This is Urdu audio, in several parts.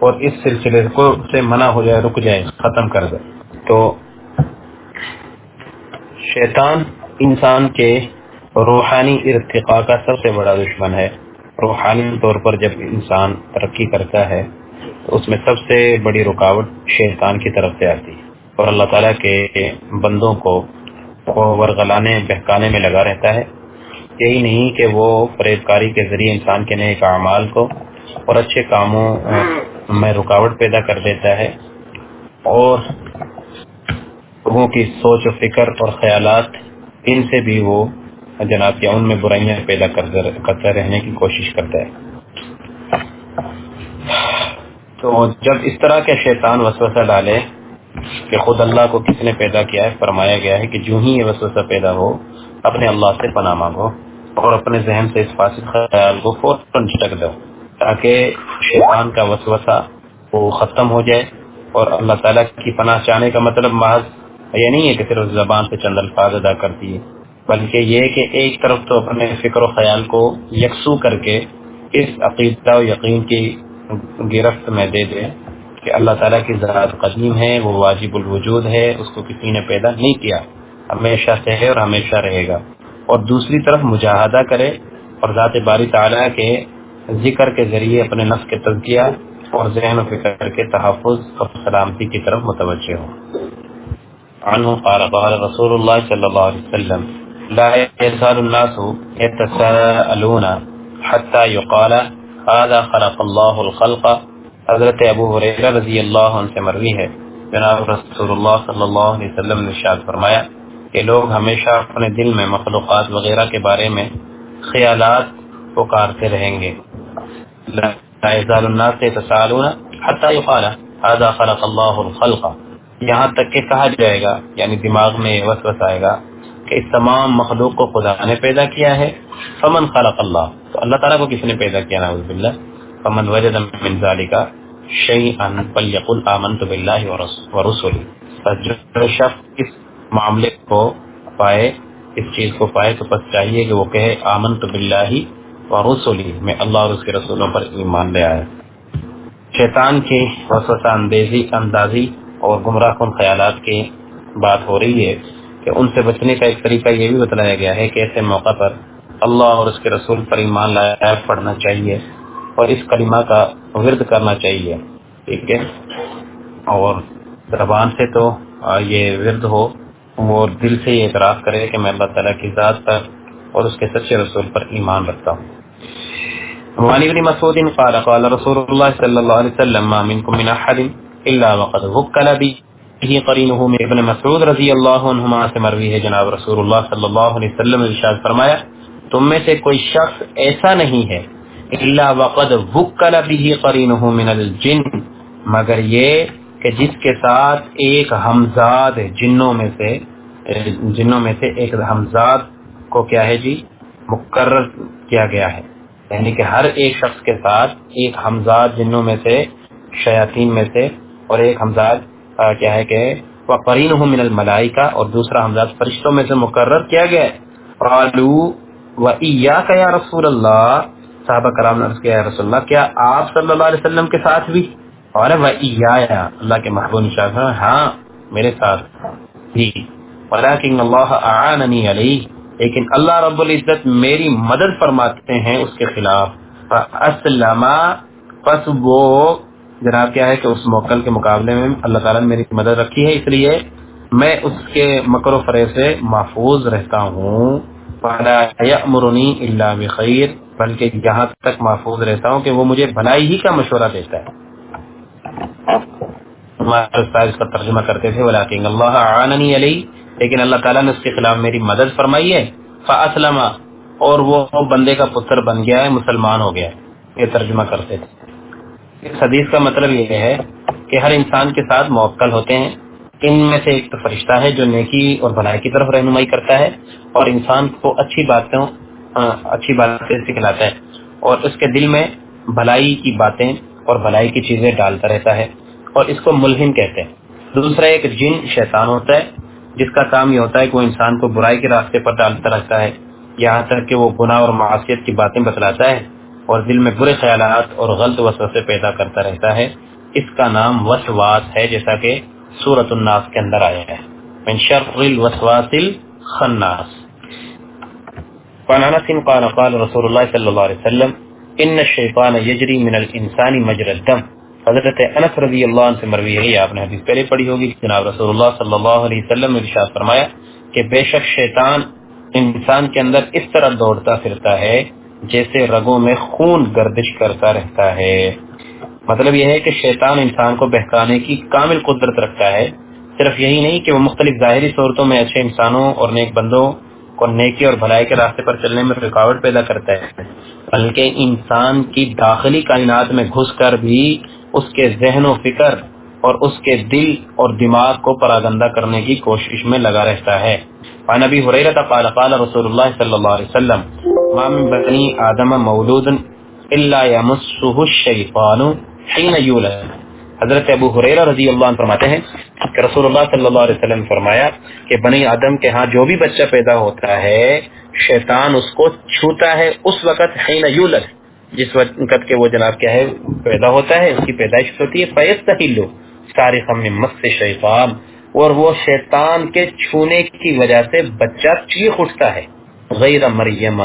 اور اس سلسلے کو سے منع ہو جائے، رک جائے، ختم کر دے۔ تو شیطان انسان کے روحانی ارتقاء کا سب سے بڑا دشمن ہے۔ روحانی طور پر جب انسان ترقی کرتا ہے تو اس میں سب سے بڑی رکاوٹ شیطان کی طرف سے آتی ہے، اور اللہ تعالیٰ کے بندوں کو ورغلانے بہکانے میں لگا رہتا ہے۔ یہی نہیں کہ وہ فریب کاری کے ذریعے انسان کے نیک اعمال کو اور اچھے کاموں میں رکاوٹ پیدا کر دیتا ہے، اور لوگوں کی سوچ و فکر اور خیالات ان سے بھی وہ جناب کیا ان میں برائیاں پیدا کرتے رہنے کی کوشش کرتا ہے۔ تو جب اس طرح کے شیطان وسوسہ ڈالے کہ خود اللہ کو کس نے پیدا کیا ہے، فرمایا گیا ہے کہ جو ہی یہ وسوسہ پیدا ہو اپنے اللہ سے پناہ مانگو اور اپنے ذہن سے اس فاسد خیال کو فوراً جھٹک دو، تاکہ شیطان کا وسوسہ وہ ختم ہو جائے۔ اور اللہ تعالیٰ کی پناہ چاہنے کا مطلب محض یہ نہیں ہے کہ صرف زبان سے چند الفاظ ادا کرتی ہے، بلکہ یہ کہ ایک طرف تو اپنے فکر و خیال کو یکسو کر کے اس عقیدہ و یقین کی گرفت میں دے دے کہ اللہ تعالیٰ کی ذات قدیم ہے، وہ واجب الوجود ہے، اس کو کسی نے پیدا نہیں کیا، ہمیشہ سے ہے اور ہمیشہ رہے گا۔ اور دوسری طرف مجاہدہ کرے اور ذات باری تعالیٰ کے ذکر کے ذریعے اپنے نفس کے تزکیہ اور ذہن و فکر کے تحفظ اور سلامتی کی طرف متوجہ ہو۔ عنہ قال قال رسول اللہ صلی اللہ علیہ وسلم لا يزال الناس يتساءلون حتى يقال هذا خلق الله الخلق۔ حضرت ابو ہریرہ رضی اللہ عنہ سے مروی ہے، جناب رسول اللہ صلی اللہ علیہ وسلم نے ارشاد فرمایا کہ لوگ ہمیشہ اپنے دل میں مخلوقات وغیرہ کے بارے میں خیالات پکارتے رہیں گے۔ لا يزال الناس يتساءلون حتى يقال هذا خلق الله الخلق، یہاں تک کہ کہا جائے گا، یعنی دماغ میں وسوسہ آئے گا کہ اس تمام مخلوق کو خدا نے پیدا کیا ہے۔ فمن خلق اللہ، تو اللہ تعالیٰ کو کس نے پیدا کیا؟ نعوذ باللہ۔ فمن وجد من ذلك شيئا فليقل آمنت بالله ورسله، پس جو شخص اس معاملے کو پائے، اس چیز کو پائے، تو بس چاہیے کہ وہ کہے آمنت بالله ورسله، میں اللہ اور اس کے رسولوں پر ایمان لے آیا۔ شیطان کی وسوسہ اندازی اور گمراہ کن خیالات کی بات ہو رہی ہے کہ ان سے بچنے کا ایک طریقہ یہ بھی بتلایا گیا ہے کہ ایسے موقع پر اللہ اور اس کے رسول پر ایمان لایا پڑھنا چاہیے اور اس کلمہ کا ورد کرنا چاہیے، ٹھیک ہے، اور زبان سے تو یہ ورد ہو، وہ دل سے یہ اعتراف کرے کہ میں اللہ تعالیٰ کی ذات پر اور اس کے سچے رسول پر ایمان رکھتا ہوں۔ وعن ابن مسعود قال قال رسول الله صلى الله عليه وسلم ما منكم من احد الا وقد وكل به قرينه من ابن مسعود رضی اللہ عنہما سے مروی ہے، جناب رسول اللہ صلی اللہ علیہ وسلم نے ارشاد فرمایا تم میں سے کوئی شخص ایسا نہیں ہے الا وقد وكل به قرينه من الجن، مگر یہ کہ جس کے ساتھ ایک ہمزاد جنوں میں سے ایک ہمزاد کو کیا ہے جی مقرر کیا گیا ہے، یعنی کہ ہر ایک شخص کے ساتھ ایک ہمزاد جنوں میں سے، شیاطین میں سے، اور ایک ہمزاد کیا ہے کہ وقرینہ من الملائکہ، اور دوسرا ہمزاد فرشتوں میں سے مقرر کیا گیا ہے۔ قالوا وإیاک یا رسول اللہ، صحابہ کرام نے عرض کیا یا رسول اللہ کیا آپ صلی اللہ علیہ وسلم کے ساتھ بھی؟ اور وإیایا، اللہ کے محبوب نے ارشاد فرمایا ہاں میرے ساتھ بھی، ولکن اللہ اعاننی علیہ، لیکن اللہ رب العزت میری مدد فرماتے ہیں اس کے خلاف۔ فاسلم، پس وہ جناب کیا ہے کہ اس موکل کے مقابلے میں اللہ تعالیٰ نے میری مدد رکھی ہے، اس لیے میں اس کے مکر و فریب سے محفوظ رہتا ہوں۔ فلا یأمرنی الا بخیر، بلکہ یہاں تک محفوظ رہتا ہوں کہ وہ مجھے بھلائی ہی کا مشورہ دیتا ہے۔ ہمارے استاد اس کا ترجمہ کرتے تھے ولکن اللہ اعاننی علیہ، لیکن اللہ تعالیٰ نے اس کے خلاف میری مدد فرمائی ہے۔ فاسلم، اور وہ بندے کا پتر بن گیا ہے، مسلمان ہو گیا ہے، یہ ترجمہ کرتے تھے۔ اس حدیث کا مطلب یہ ہے کہ ہر انسان کے ساتھ موکل ہوتے ہیں، ان میں سے ایک تو فرشتہ ہے جو نیکی اور بھلائی کی طرف رہنمائی کرتا ہے اور انسان کو اچھی باتیں سکھلاتا ہے اور اس کے دل میں بھلائی کی باتیں اور بھلائی کی چیزیں ڈالتا رہتا ہے، اور اس کو ملہم کہتے ہیں۔ دوسرا ایک جن شیطان ہوتا ہے جس کا کام یہ ہوتا ہے کہ وہ انسان کو برائی کے راستے پر ڈالتا رہتا ہے، یہاں تک کہ وہ گناہ اور معصیت کی باتیں بتلاتا ہے اور دل میں برے خیالات اور غلط وسوسے پیدا کرتا رہتا ہے اس کا نام وسواس ہے، جیسا کہ سورۃ الناس کے اندر آیا ہے، من شر الوسواس الخناس۔ وعن انس قال قال رسول اللہ صلی اللہ علیہ وسلم ان الشیطان یجری من الانسان مجرى الدم۔ حضرت انس رضی اللہ عنہ سے مروی ہے، آپ نے حدیث پہلے پڑھی ہوگی، جناب رسول اللہ صلی اللہ علیہ وسلم نے ارشاد فرمایا کہ بے شک شیطان انسان کے اندر اس طرح دوڑتا پھرتا ہے جیسے رگوں میں خون گردش کرتا رہتا ہے۔ مطلب یہ ہے کہ شیطان انسان کو بہکانے کی کامل قدرت رکھتا ہے۔ صرف یہی نہیں کہ وہ مختلف ظاہری صورتوں میں اچھے انسانوں اور نیک بندوں کو نیکی اور بھلائی کے راستے پر چلنے میں رکاوٹ پیدا کرتا ہے، بلکہ انسان کی داخلی کائنات میں گھس کر بھی اس کے ذہن و فکر اور اس کے دل اور دماغ کو پراگندہ کرنے کی کوشش میں لگا رہتا ہے۔ عن ابی ہریرہ قال قال رسول اللہ صلی اللہ علیہ وسلم ما من بنی آدم مولود الا یمسہ الشیطان حین یولد۔ حضرت ابو ہریرہ رضی اللہ عنہ فرماتے ہیں کہ رسول اللہ صلی اللہ علیہ وسلم نے فرمایا کہ بنی آدم کے ہاں جو بھی بچہ پیدا ہوتا ہے شیطان اس کو چھوتا ہے اس وقت، حین یولد، جس وقت کہ وہ جناب کیا ہے پیدا ہوتا ہے، اس کی پیدائش ہوتی ہے، فیستحل صارخا من مس شیطان، اور وہ شیطان کے چھونے کی وجہ سے بچہ چیخ اٹھتا ہے، غیر مریم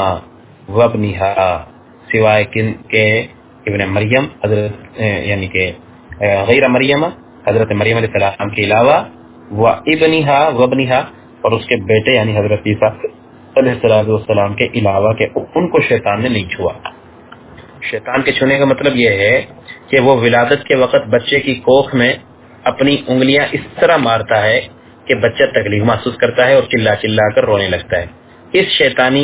وابنہا، سوائے کے ابن مریم حضرت یعنی کہ غیر مریم حضرت مریم علیہ السلام کے علاوہ، و ابنہا وابنہا، اور اس کے بیٹے یعنی حضرت عیسیٰ علیہ السلام کے علاوہ کہ ان کو شیطان نے نہیں چھوا۔ شیطان کے چھونے کا مطلب یہ ہے کہ وہ ولادت کے وقت بچے کی کوکھ میں اپنی انگلیاں اس طرح مارتا ہے کہ بچہ تکلیف محسوس کرتا ہے اور چلا چلا کر رونے لگتا ہے۔ اس شیطانی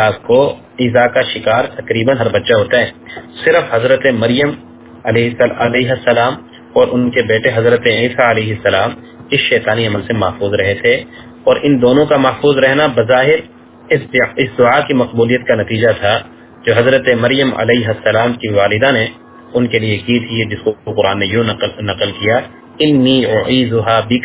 ایذا کا شکار تقریباً ہر بچہ ہوتا ہے۔ صرف حضرت مریم علیہ السلام اور ان کے بیٹے حضرت عیسیٰ علیہ السلام اس شیطانی عمل سے محفوظ رہے تھے، اور ان دونوں کا محفوظ رہنا بظاہر اس دعا کی مقبولیت کا نتیجہ تھا جو حضرت مریم علیہ السلام کی والدہ نے ان کے لیے کی تھی، جس کو قرآن نے یوں نقل کیا، انی اعیذھا بک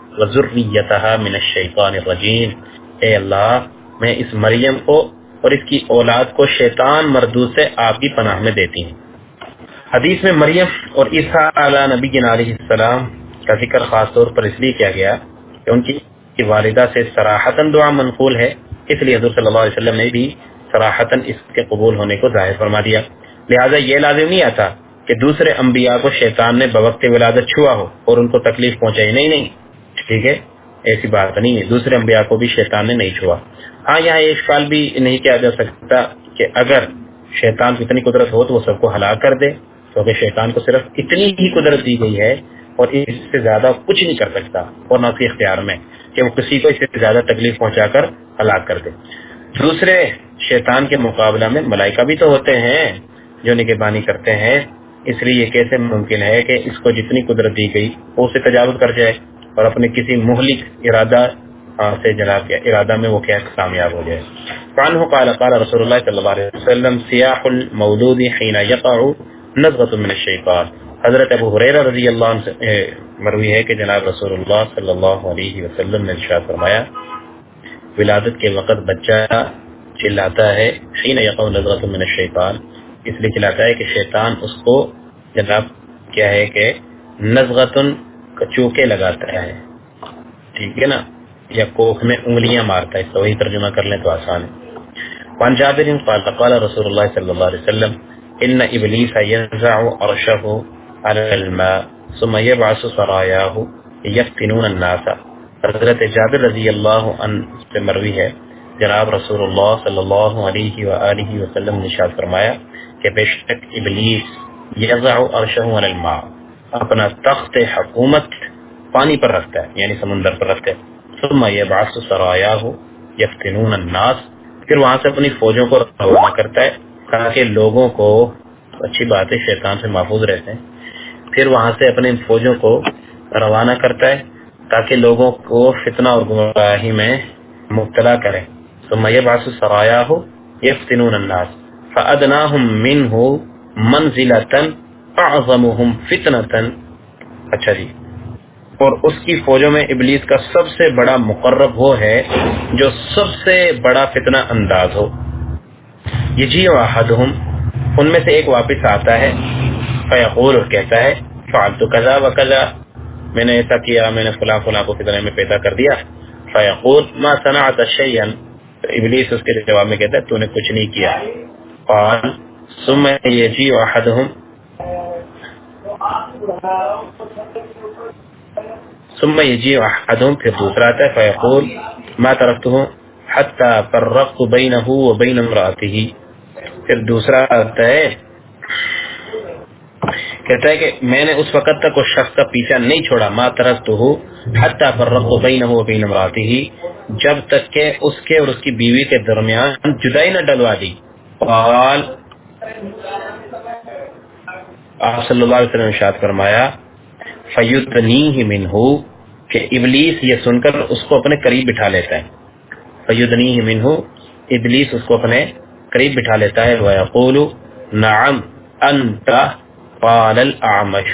وذریتھا من الشیطان الرجیم، اے اللہ میں اس مریم کو اور اس کی اولاد کو شیطان مردود سے آپ کی پناہ میں دیتی ہوں۔ حدیث میں مریم اور عیسیٰ علیہ نبینا علیہ السلام کا ذکر خاص طور پر اس لیے کیا گیا کہ ان کی والدہ سے صراحتاً دعا منقول ہے، اس لیے حضور صلی اللہ علیہ وسلم نے بھی صراحتاً اس کے قبول ہونے کو ظاہر فرما دیا۔ لہٰذا یہ لازم نہیں آتا کہ دوسرے انبیاء کو شیطان نے بوقت ولادت چھوا ہو اور ان کو تکلیف پہنچائی، نہیں، ٹھیک ہے، ایسی بات نہیں ہے، دوسرے انبیاء کو بھی شیطان نے نہیں چھوا۔ ہاں یہاں ایک سوال بھی نہیں کیا جا سکتا کہ اگر شیطان کو اتنی قدرت ہو تو وہ سب کو ہلاک کر دے، کیونکہ شیطان کو صرف اتنی ہی قدرت دی گئی ہے اور اس سے زیادہ کچھ نہیں کر سکتا، اور نہ اس کے اختیار میں کہ وہ کسی کو اس سے زیادہ تکلیف پہنچا کر ہلاک کر دے۔ دوسرے شیطان کے مقابلہ میں ملائکہ بھی تو ہوتے ہیں جو نگہبانی کرتے ہیں، اس لیے یہ کیسے ممکن ہے کہ اس کو جتنی قدرت دی گئی وہ اسے تجاوز کر جائے اور اپنے کسی مہلک سے جناب کے ارادہ میں وہ کیا کامیاب ہو جائے۔ فعنہ قال قال رسول اللہ صلی اللہ علیہ وسلم سیاح المولود حین یقع نزغۃ من الشیطان۔ حضرت ابو ہریرہ رضی اللہ عنہ سے مروی ہے کہ جناب رسول اللہ صلی اللہ علیہ وسلم نے ارشاد فرمایا ولادت کے وقت بچہ چلاتا ہے، حین یقع نزغۃ من الشیطان، اس لیے چلاتا ہے کہ شیطان اس کو جناب کیا ہے کہ نزغتن چوکے لگاتا ہے، ٹھیک ہے نا، یا کوکھ میں انگلیاں مارتا ہے، تو وہی ترجمہ کر لیں تو آسان ہے۔ وعن جابر قال قال رسول اللہ صلی اللہ علیہ وسلم ان ابلیس ينزع عرشه على الماء ثم يبعث سراياه يفتنون الناس۔ حضرت جابر رضی اللہ عنہ سے مروی ہے جناب رسول اللہ صلی اللہ علیہ وآلہ وسلم نے ارشاد فرمایا کہ بے شک ابلیس یضع عرشه على الماء، اپنا تخت حکومت پانی پر رکھتا ہے، یعنی سمندر پر رکھتا ہے، ثم يبعث سراياه يفتنون الناس، پھر وہاں سے اپنی فوجوں کو روانہ کرتا ہے تاکہ لوگوں کو، اچھی بات ہے شیطان سے محفوظ رہتے ہیں، پھر وہاں سے اپنے فوجوں کو روانہ کرتا ہے تاکہ لوگوں کو فتنہ اور گمراہی میں مبتلا کرے۔ ثم يبعث سراياه يفتنون الناس فأدناهم منه منزلة أعظمهم فتنة۔ اچھا جی، اور اس کی فوجوں میں ابلیس کا سب سے بڑا مقرب وہ ہے جو سب سے بڑا فتنہ انداز ہو۔ یجیء احدهم، ان میں سے ایک واپس آتا ہے، فیقول، اور کہتا ہے فعلت کذا و کذا، میں نے ایسا کیا، میں نے فلاں فلاں کو فضلے میں پیدا کر دیا. فیقول ما صنعت شیئا، تو ابلیس اس کے جواب میں کہتا ہے تو نے کچھ نہیں کیا. قال ثم یجیء احدهم ثم یجیء احدهم، پھر دوسرا آتا ہے فیقول ما ترکته حتى فرقت بینه وبین امرأته، پھر دوسرا آتا ہے کہتا ہے کہ میں نے اس وقت تک اس شخص کا پیچھا نہیں چھوڑا، ما ترکته حتى فرقت بینه وبین امرأته، جب تک کہ اس کے اور اس کی بیوی کے درمیان جدائی نہ ڈلوا دی. قال آپ صلی اللہ علیہ وسلم نے ارشاد فرمایا فیدنیہ منہ، کہ ابلیس یہ سن کر اس کو اپنے قریب بٹھا لیتا ہے. فیدنیہ منہ، ابلیس اس کو اپنے قریب بٹھا لیتا ہے. ویقول نعم انت قال الاعمش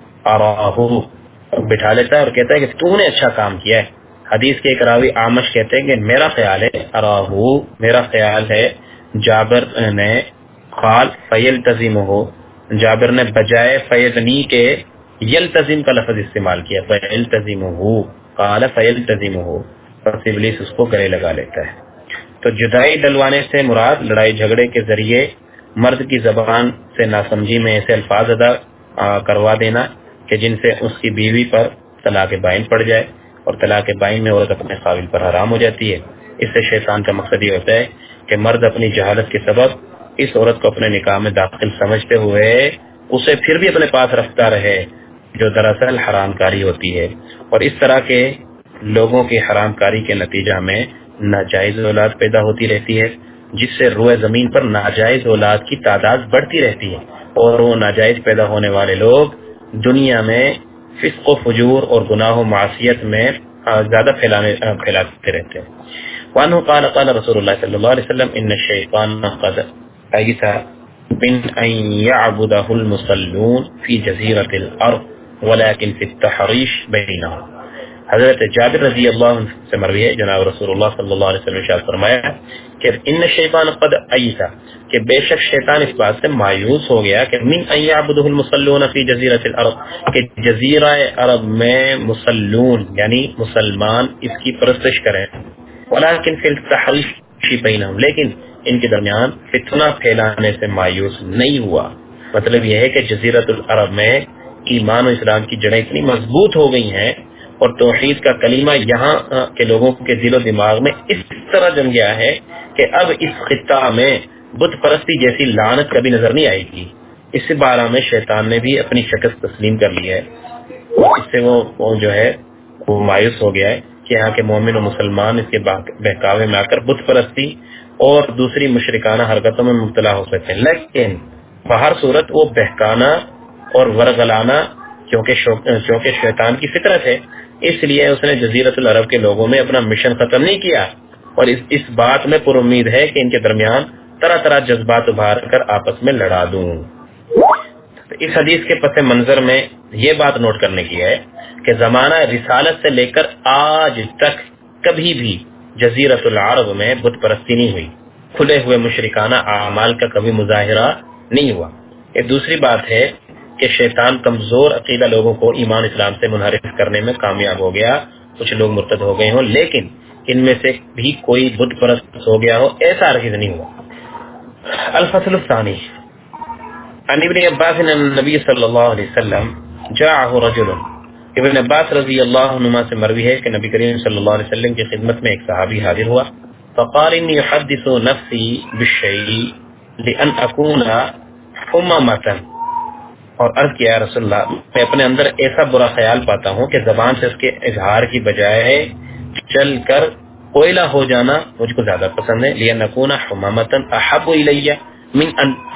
اراہ، بٹھا لیتا ہے اور کہتا ہے کہ تو نے اچھا کام کیا ہے. حدیث کے ایک راوی اعمش کہتے ہیں کہ میرا خیال ہے، اراہ میرا خیال ہے، جابر نے قال فیلتزمہ، جابر نے بجائے فیدنی کے یلتزم کا لفظ استعمال کیا، فیلتزمہ قال فیلتزمہ، پس ابلیس اس کو گلے لگا لیتا ہے. تو جدائی ڈلوانے سے مراد لڑائی جھگڑے کے ذریعے مرد کی زبان سے ناسمجھی میں ایسے الفاظ ادا کروا دینا کہ جن سے اس کی بیوی پر طلاق بائن پڑ جائے، اور طلاق بائن میں عورت اپنے قابل پر حرام ہو جاتی ہے. اس سے شیطان کا مقصد یہ ہوتا ہے کہ مرد اپنی جہالت کے سبب اس عورت کو اپنے نکاح میں داخل سمجھتے ہوئے اسے پھر بھی اپنے پاس رکھتا رہے، جو دراصل حرام کاری ہوتی ہے. اور اس طرح کے لوگوں کی حرام کاری کے نتیجہ میں ناجائز اولاد پیدا ہوتی رہتی ہے، جس سے روئے زمین پر ناجائز اولاد کی تعداد بڑھتی رہتی ہے، اور وہ ناجائز پیدا ہونے والے لوگ دنیا میں فسق و فجور اور گناہ و معصیت میں زیادہ پھیلاتے رہتے ہیں. وانه قال قال رسول الله صلى الله عليه وسلم ان الشيطان قد أيس من ان يعبده المصلون في جزيرة الارض ولكن في التحريش بينهم. حضرت جابر رضی اللہ عنہ سے مروی ہے، جناب رسول اللہ صلی اللہ علیہ وسلم نے ارشاد فرمایا کہ ان الشیطان قد ایس، کہ بے شک شیطان اس بات سے مایوس ہو گیا کہ من ان یعبده المصلون فی جزیرۃ الارض، کہ جزیرہ عرب میں مصلون یعنی مسلمان اس کی پرستش کریں، ولکن فی التحریش بینہم، لیکن ان کے درمیان فتنہ پھیلانے سے مایوس نہیں ہوا. مطلب یہ ہے کہ جزیرۃ العرب میں ایمان و اسلام کی جڑیں اتنی مضبوط ہو گئی ہیں اور توحید کا کلمہ یہاں کے لوگوں کے دل و دماغ میں اس طرح جم گیا ہے کہ اب اس خطہ میں بت پرستی جیسی لعنت کبھی نظر نہیں آئے گی. اس بارے میں شیطان نے بھی اپنی شکست تسلیم کر لی ہے. اس سے وہ جو ہے وہ مایوس ہو گیا ہے کہ یہاں کے مومن و مسلمان اس کے بہکاوے میں آ کر بت پرستی اور دوسری مشرکانہ حرکتوں میں مبتلا ہو سکتے ہیں. لیکن بہر صورت وہ بہکانا اور ورغلانا کیونکہ شیطان کی فطرت ہے، اس لیے اس نے جزیرۃ العرب کے لوگوں میں اپنا مشن ختم نہیں کیا، اور اس بات میں پر امید ہے کہ ان کے درمیان طرح طرح جذبات ابھار کر آپس میں لڑا دوں. اس حدیث کے پس منظر میں یہ بات نوٹ کرنے کی ہے کہ زمانہ رسالت سے لے کر آج تک کبھی بھی جزیرۃ العرب میں بت پرستی نہیں ہوئی، کھلے ہوئے مشرکانہ اعمال کا کبھی مظاہرہ نہیں ہوا. ایک دوسری بات ہے کہ شیطان کمزور عقیدہ لوگوں کو ایمان اسلام سے منحرف کرنے میں کامیاب ہو گیا، کچھ لوگ مرتد ہو گئے ہوں، لیکن ان میں سے بھی کوئی بت پرست ہو گیا ہو ایسا ہرگز نہیں ہوا. الفصل الثانی عن ابن عباس ان النبی صلی اللہ علیہ وسلم جاءه رجل، ابن عباس رضی اللہ عنہما سے مروی ہے کہ نبی کریم صلی اللہ علیہ وسلم کی خدمت میں ایک صحابی حاضر ہوا. فقال انی احدث نفسی بالشیء لان اکون حمامۃ، اور عرض کیا رسول اللہ میں اپنے اندر ایسا برا خیال پاتا ہوں کہ زبان سے اس کے اظہار کی بجائے چل کر کوئلہ ہو جانا مجھ کو زیادہ پسند ہے. لأن أكون حمامة أحب إلي من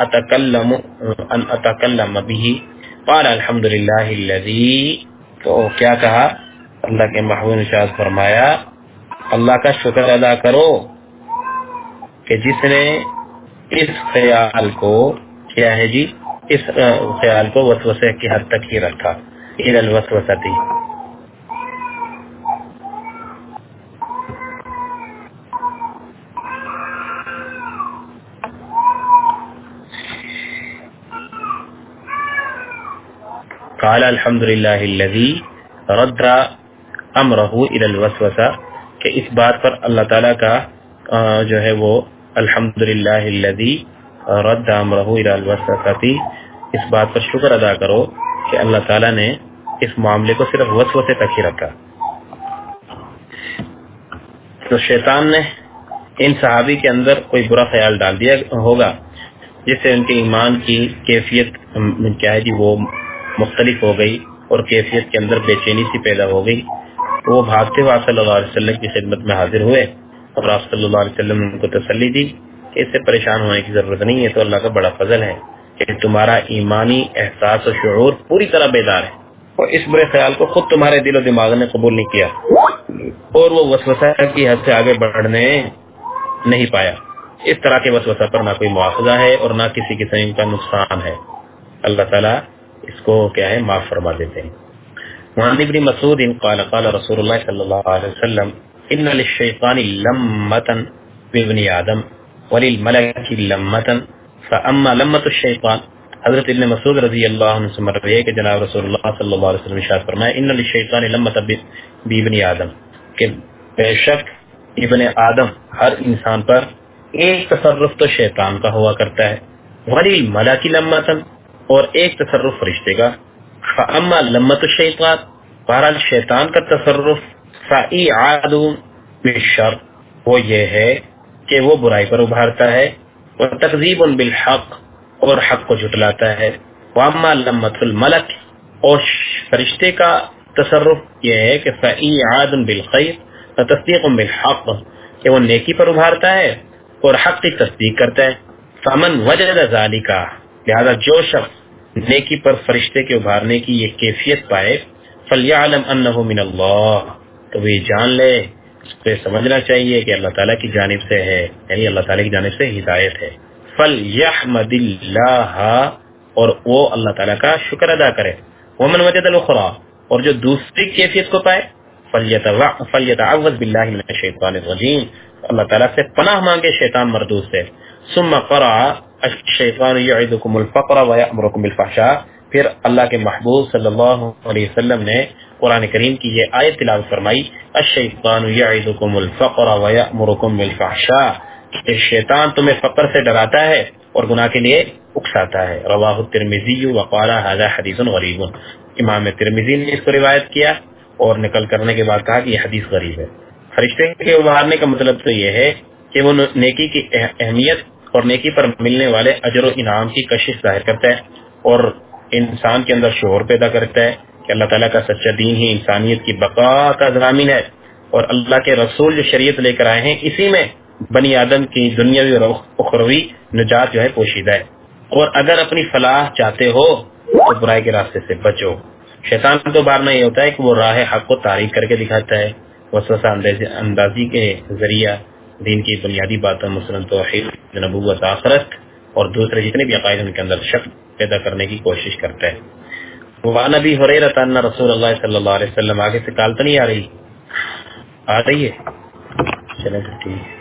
أن أتكلم به. قال الحمد لله الذي، تو کیا کہا؟ اللہ کے محبوب نے ارشاد فرمایا اللہ کا شکر ادا کرو کہ جس نے اس خیال کو کیا ہے جی، اس خیال کو وسوسے کی حد تک ہی رکھا. الى الوسوستی، قال الحمد للہ الذی رد امرہ الی الوسوسہ، کہ اس بات پر اللہ تعالیٰ کا جو ہے وہ الحمد للہ الذی رد امرہ الی الوسوسہ، اس بات پر شکر ادا کرو کہ اللہ تعالیٰ نے اس معاملے کو صرف وسوسے تک ہی رکھا۔ تو شیطان نے ان صحابی کے اندر کوئی برا خیال ڈال دیا ہوگا جس سے ان کے ایمان کی کیفیت کیا ہے جی وہ مختلف ہو گئی، اور کیفیت کے اندر بے چینی سی پیدا ہو گئی۔ وہ بھاگتے ہوئے صلی اللہ علیہ وسلم کی خدمت میں حاضر ہوئے اور آپ صلی اللہ علیہ وسلم نے ان کو تسلی دی کہ اس سے پریشان ہونے کی ضرورت نہیں ہے، تو اللہ کا بڑا فضل ہے کہ تمہارا ایمانی احساس و شعور پوری طرح بیدار ہے، اور اس برے خیال کو خود تمہارے دل و دماغ نے قبول نہیں کیا، اور وہ وسوسہ کی حد سے آگے بڑھنے نہیں پایا۔ اس طرح کے وسوسہ پر نہ کوئی مواخذہ ہے اور نہ کسی قسم کا نقصان ہے، اللہ تعالیٰ اس کو کیا ہے معاف فرما دیتے ہیں۔ وعن ابن مسعود قال قال رسول اللہ صلی اللہ علیہ وسلم ان للشیطان لمۃ بابن آدم وللملک لمۃ فاما لمۃ الشیطان۔ حضرت ابن مسعود رضی اللہ عنہ سے مروی ہے کہ جناب رسول اللہ صلی اللہ علیہ وسلم ارشاد فرمایا ان للشیطان لمۃ بابن آدم، کہ بے شک ابن آدم ہر انسان پر ایک تصرف تو شیطان کا ہوا کرتا ہے، وللملک لمۃ، اور ایک تصرف فرشتے کا، فاما لمۃ الشیطان، بہرحال شیطان کا تصرف فإعاد بالشر، وہ یہ ہے کہ وہ برائی پر ابھارتا ہے، وتکذیب بالحق، اور حق کو جھٹلاتا ہے، واما لمۃ الملک، اور فرشتے کا تصرف یہ ہے کہ فإعاد بالخیر وتصدیق بالحق، کہ وہ نیکی پر ابھارتا ہے اور حق کی تصدیق کرتا ہے۔ فمن وجد ذالک، لہذا جو شخص نیکی پر فرشتے کے ابھارنے کی یہ کیفیت پائے، فلیعلم انہ من اللہ، تو وہ جان لے، اس کو سمجھنا چاہیے کہ اللہ تعالیٰ کی جانب سے ہے، یعنی اللہ تعالیٰ کی جانب سے ہدایت ہے۔ فلیحمد اللہ، اور وہ اللہ تعالیٰ کا شکر ادا کرے۔ ومن وجد الاخری، اور جو دوسری کیفیت کو پائے، فلیتعوذ باللہ من الشیطان الرجیم، اللہ تعالیٰ سے پناہ مانگے شیطان مردود سے۔ ثم قرأ الشیطان یعدکم الفقر ویأمرکم بالفحشاء، پھر اللہ کے محبوب صلی اللہ علیہ وسلم نے قرآن کریم کی یہ آیت تلاوت فرمائی، الشیطان یعدکم الفقر ویأمرکم بالفحشاء، کہ شیطان تمہیں فقر سے ڈراتا ہے اور گناہ کے لیے اکساتا ہے۔ رواہ الترمذی وقال ھذا حدیث غریب، امام ترمذی نے اس کو روایت کیا اور نقل کرنے کے بعد کہا کہ یہ حدیث غریب ہے۔ فرشتے کے ابھارنے کا مطلب تو یہ ہے کہ وہ نیکی کی اہمیت اور نیکی پر ملنے والے اجر و انعام کی کشش ظاہر کرتا ہے، اور انسان کے اندر شعور پیدا کرتا ہے کہ اللہ تعالیٰ کا سچا دین ہی انسانیت کی بقا کا ضامن ہے، اور اللہ کے رسول جو شریعت لے کر آئے ہیں اسی میں بنی آدم کی دنیاوی اور اخروی نجات جو ہے پوشیدہ ہے۔ اور اگر اپنی فلاح چاہتے ہو تو برائی کے راستے سے بچو۔ شیطان کو بارنا یہ ہوتا ہے کہ وہ راہ حق کو تاریک کر کے دکھاتا ہے، وسوسہ اندازی کے ذریعہ دین کی بنیادی باتوں مثلاً توحید، نبوت، آخرت اور دوسرے جتنے بھی عقائد ان کے اندر شک پیدا کرنے کی کوشش کرتا ہے۔ وعن ابی ہریرہ ان رسول اللہ صلی اللہ علیہ وسلم، آگے سے کال تو نہیں آ رہی ہے؟ چلیں ٹھیک ہے۔